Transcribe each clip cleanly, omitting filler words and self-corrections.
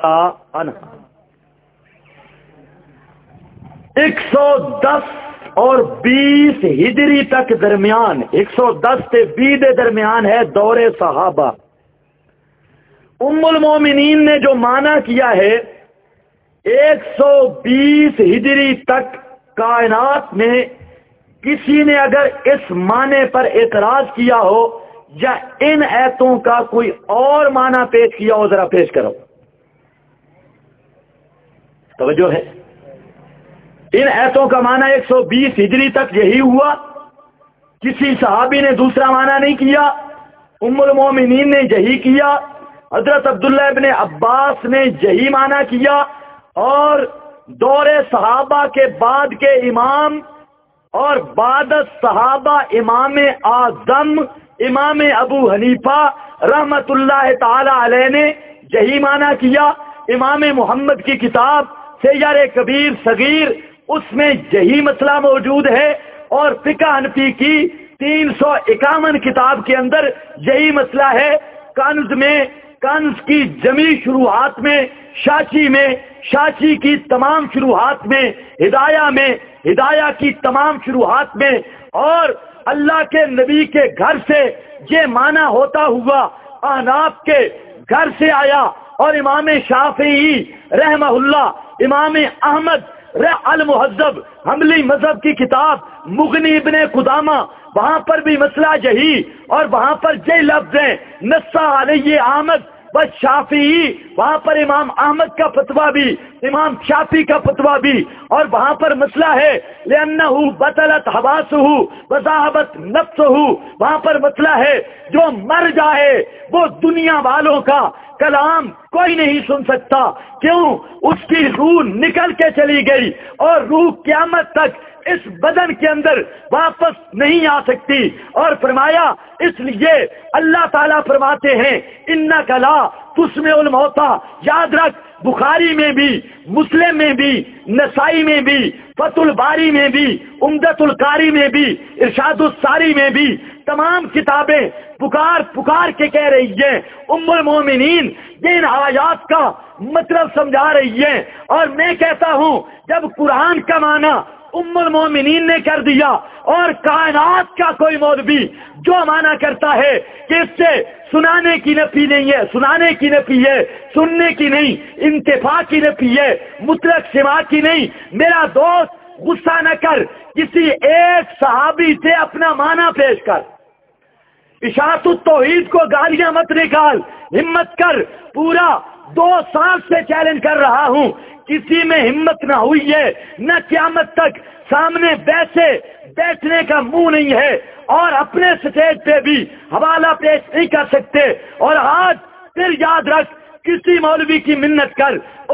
عنہا۔ 110 اور 20 ہجری تک درمیان، 110 سے 20 دے درمیان ہے دور صحابہ۔ ام المومنین نے جو معنی کیا ہے 120 ہجری تک کائنات میں کسی نے اگر اس معنی پر اعتراض کیا ہو یا ان ایتوں کا کوئی اور معنی پیش کیا ہو، ذرا پیش کرو۔ توجہ ہے، ان ایتوں کا معنی 120 ہجری تک یہی ہوا، کسی صحابی نے دوسرا معنی نہیں کیا، ام المومنین نے یہی کیا، حضرت عبداللہ ابن عباس نے یہی معنی کیا، اور دور صحابہ کے بعد کے امام اور بعد صحابہ امام اعظم امام ابو حنیفہ رحمت اللہ تعالی علیہ نے یہی معنی کیا۔ امام محمد کی کتاب سیر کبیر صغیر اس میں یہی مسئلہ موجود ہے، اور فقہ حنفی کی 351 کتاب کے اندر یہی مسئلہ ہے۔ کنز کی جمی شروحات میں، شاچی کی تمام شروحات میں، ہدایہ کی تمام شروحات میں، اور اللہ کے نبی کے گھر سے یہ معنی ہوتا ہوا احناف کے گھر سے آیا، اور امام شافعی رحمہ اللہ، امام احمد المہذب حنبلی مذہب کی کتاب مغنی ابن قدامہ، وہاں پر بھی مسئلہ یہی، اور وہاں پر یہ لفظ ہیں نصّ علیہ احمد بس شافعی، وہاں پر امام احمد کا فتویٰ بھی، امام شافعی کا فتویٰ بھی، اور وہاں پر مسئلہ ہے لأنه بطلت حواسه وذهبت نفسه، وہاں پر مسئلہ ہے جو مر جائے وہ دنیا والوں کا کلام کوئی نہیں سن سکتا، کیوں؟ اس کی روح نکل کے چلی گئی، اور روح قیامت تک اس بدن کے اندر واپس نہیں آ سکتی۔ اور فرمایا اس لیے اللہ تعالیٰ فرماتے ہیں انک لا تسمع الموتى، یاد رکھ بخاری میں بھی، مسلم میں بھی، نسائی میں بھی، فتح الباری میں بھی، عمدۃ القاری میں بھی، ارشاد الساری میں بھی، تمام کتابیں پکار کے کہہ رہی ہیں ام المومنین یہ ان آیات کا مطلب سمجھا رہی ہیں۔ اور میں کہتا ہوں جب قرآن کا معنی ام المومنین نے کر دیا، اور کائنات کا کوئی مولوی جو معنی کرتا ہے کہ اس سے سنانے کی نفی نہیں ہے، سنانے کی نفی ہے، سننے کی نہیں، انتفاع کی نفی ہے، مطلق سماع کی نہیں، میرا دوست غصہ نہ کر، کسی ایک صحابی سے اپنا معنی پیش کر، اشاعت التوحید کو گالیاں مت نکال، ہمت کر، پورا 2 سال سے چیلنج کر رہا ہوں، کسی میں ہمت نہ ہوئی ہے، نہ قیامت تک سامنے بیٹھنے کا منہ نہیں ہے، اور اپنے سٹیج پہ بھی حوالہ پیش نہیں کر سکتے۔ اور آج پھر یاد رکھ، کسی مولوی کی منت کر،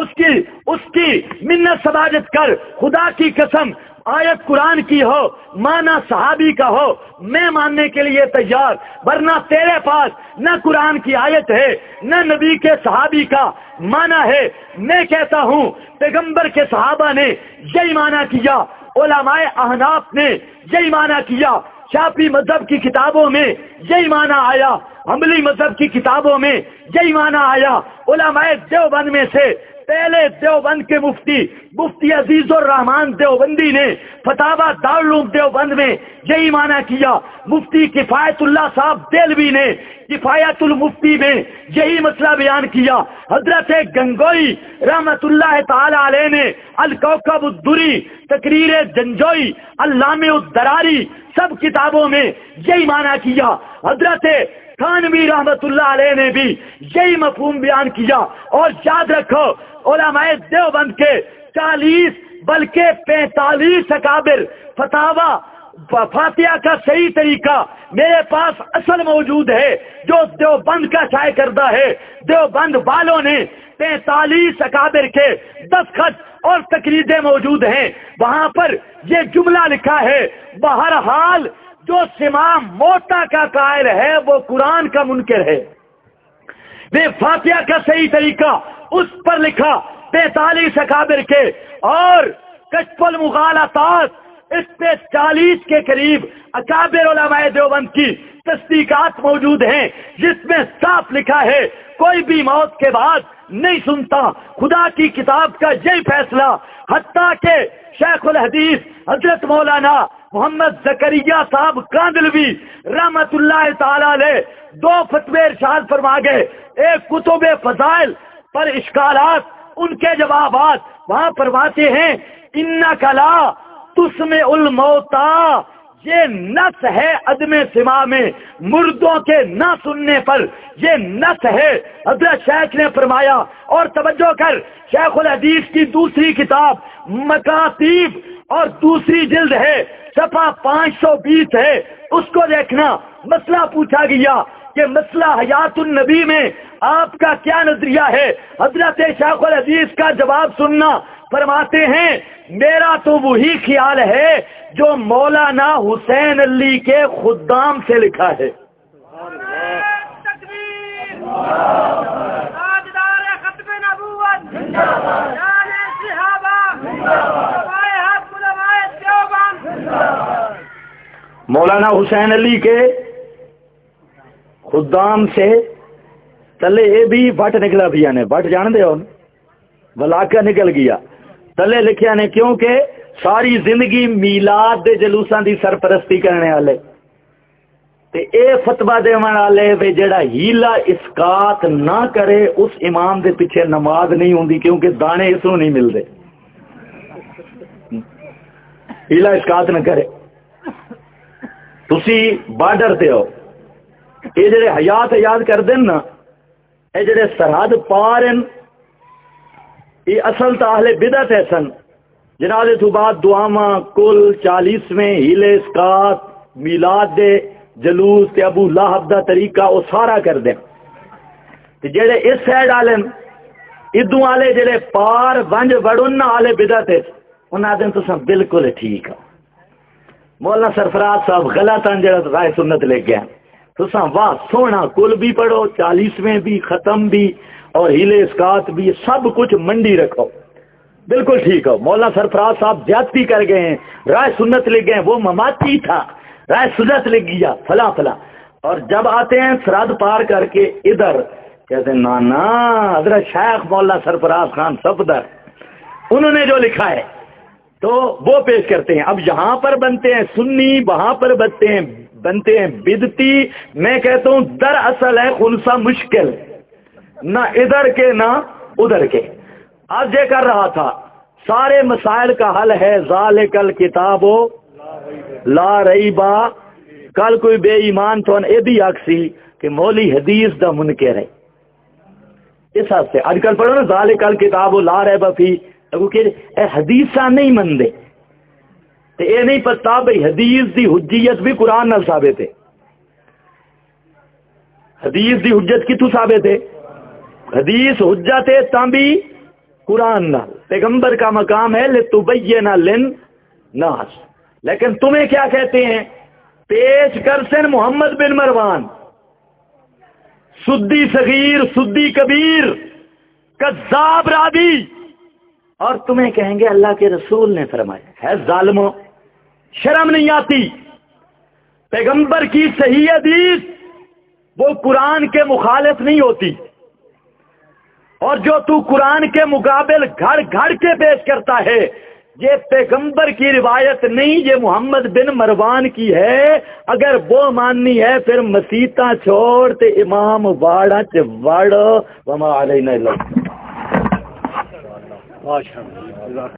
اس کی منت سماجت کر، خدا کی قسم آیت قرآن کی ہو، معنی صحابی کا ہو، میں ماننے کے لیے تیار، ورنہ تیرے پاس نہ قرآن کی آیت ہے نہ نبی کے صحابی کا معنی ہے۔ میں کہتا ہوں پیغمبر کے صحابہ نے یہی معنی کیا، علماء احناف نے یہی معنی کیا، شافعی مذہب کی کتابوں میں یہی معنی آیا، حنبلی مذہب کی کتابوں میں یہی معنی آیا، علماء دیوبند میں سے پہلے دیوبند کے مفتی عزیز الرحمان دیوبندی نے فتاوی دارالعلوم دیوبند میں یہی معنی کیا، مفتی کفایت اللہ صاحب دیلوی نے کفایت المفتی میں یہی مسئلہ بیان کیا، حضرت گنگوئی رحمت اللہ تعالی علیہ نے الکوكب الدری، تقریر جنجوئی، علامہ الدراری سب کتابوں میں یہی معنی کیا، حضرت تھانوی رحمت اللہ علیہ نے بھی یہی مفہوم بیان کیا۔ اور یاد رکھو علماء دیوبند کے 40 بلکہ 45 اکابر فتاوی فاتحہ کا صحیح طریقہ میرے پاس اصل موجود ہے جو دیوبند کا شائع کردہ ہے، دیوبند والوں نے 45 اکابر کے دستخط اور تقریریں موجود ہیں، وہاں پر یہ جملہ لکھا ہے بہرحال جو سماع موتا کا قائل ہے وہ قرآن کا منکر ہے۔ بے فاتحہ کا صحیح طریقہ اس پر لکھا 45 اکابر کے، اور کشف المغالطات اس پہ 40 کے قریب اکابر علماء دیوبند کی تصدیقات موجود ہیں، جس میں صاف لکھا ہے کوئی بھی موت کے بعد نہیں سنتا، خدا کی کتاب کا یہی فیصلہ، حتیٰ کہ شیخ الحدیث حضرت مولانا محمد زکریا صاحب کاندلوی رحمت اللہ تعالی علیہ 2 فتوے ارشاد فرما گئے، ایک کتب فضائل پر اشکالات، ان کے جوابات وہاں فرماتے ہیں انک لا تسمع الموتا، یہ نص ہے عدم سماع میں، مردوں کے نہ سننے پر یہ نص ہے۔ حضرت شیخ نے فرمایا، اور توجہ کر، شیخ الحدیث کی دوسری کتاب مکاتیب اور دوسری جلد ہے، صفحہ 520 ہے، اس کو دیکھنا۔ مسئلہ پوچھا گیا کہ مسئلہ حیات النبی میں آپ کا کیا نظریہ ہے؟ حضرت شیخ الحدیث کا جواب سننا، فرماتے ہیں میرا تو وہی خیال ہے جو مولانا حسین علی کے خدام سے لکھا ہے۔ مولانا حسین علی کے خدام سے تلے یہ بھی وٹ نکلا بھی نے، وٹ جان دے ولاکا نکل گیا، تلے لکھیا نے کیونکہ ساری زندگی میلاد دے جلوساں دی سرپرستی کرنے والے تے اے فتوی دیون والے وے جڑا ہیلا اسقاط نہ کرے اس امام دے پیچھے نماز نہیں ہوندی، کیونکہ دانے اس نوں نہیں ملدے، ہیلا اسقاط نہ کرے۔ تسی بارڈر تے ہو، یہ جڑے حیات یاد کر دین نا، یہ جڑے سرحد پار ہیں، یہ اصل تا اہل بدعت ہے سن، جنازے تو بعد دعاواں کل 40ویں ہیلے اسقاط میلاد دے جلوس تے ابو لہب دا طریقہ وہ سارا کر دیں، تے جڑے اس سائڈ والے ادو والے جڑے پار ونج وڑن والے بدعت ہے انہاں دے تساں بالکل ٹھیک ہے۔ مولانا سرفراز صاحب غلط ہیں جڑا رائے سنت لے گیا، تساں واہ سونا کل بھی پڑھو، 40ویں بھی، ختم بھی اور ہیلے اسقاط بھی، سب کچھ منڈی رکھو، بالکل ٹھیک ہے۔ مولانا سرفراز صاحب زیادتی کر گئے ہیں، رائے سنت لے گئے، وہ مماتی تھا، رائے سنت لے گیا فلاں فلاں، اور جب آتے ہیں سرحد پار کر کے ادھر کہتے ہیں نا حضرت شیخ مولانا سرفراز خان صفدر انہوں نے جو لکھا ہے تو وہ پیش کرتے ہیں۔ اب یہاں پر بنتے ہیں سنی، وہاں پر بنتے ہیں بدتی۔ میں کہتا ہوں دراصل ہے خنسا مشکل، نہ ادھر کے نہ ادھر کے۔ آج یہ کر رہا تھا، سارے مسائل کا حل ہے ذالک الکتاب لا ریبا۔ کل کوئی بے ایمان تو اے بھی آکسی کہ مولی حدیث دا منکر ہے، اس واسطے آج کل پڑھو نا ذالک الکتاب لا ریبا فی، کہ اے حدیثاں نہیں مندے تے اے نہیں پتا بھئی حدیث دی حجیت بھی قرآن نال ثابت ہے۔ حدیث دی حجت کتوں ثابت ہے؟ حدیث حجت ہے تاں بھی قرآن نال، پیغمبر کا مقام ہے لتبین للناس، لیکن تمہیں کیا کہتے ہیں؟ پیش کرسن محمد بن مروان، سدی صغیر سدی کبیر، کذاب راوی، اور تمہیں کہیں گے اللہ کے رسول نے فرمایا ہے۔ ظالموں، شرم نہیں آتی؟ پیغمبر کی صحیح حدیث وہ قرآن کے مخالف نہیں ہوتی، اور جو تو قرآن کے مقابل گھڑ گھڑ کے پیش کرتا ہے یہ پیغمبر کی روایت نہیں، یہ محمد بن مروان کی ہے۔ اگر وہ ماننی ہے پھر مسیتاں چھوڑ تے امام واڑا چ وڑ، وما علینا الا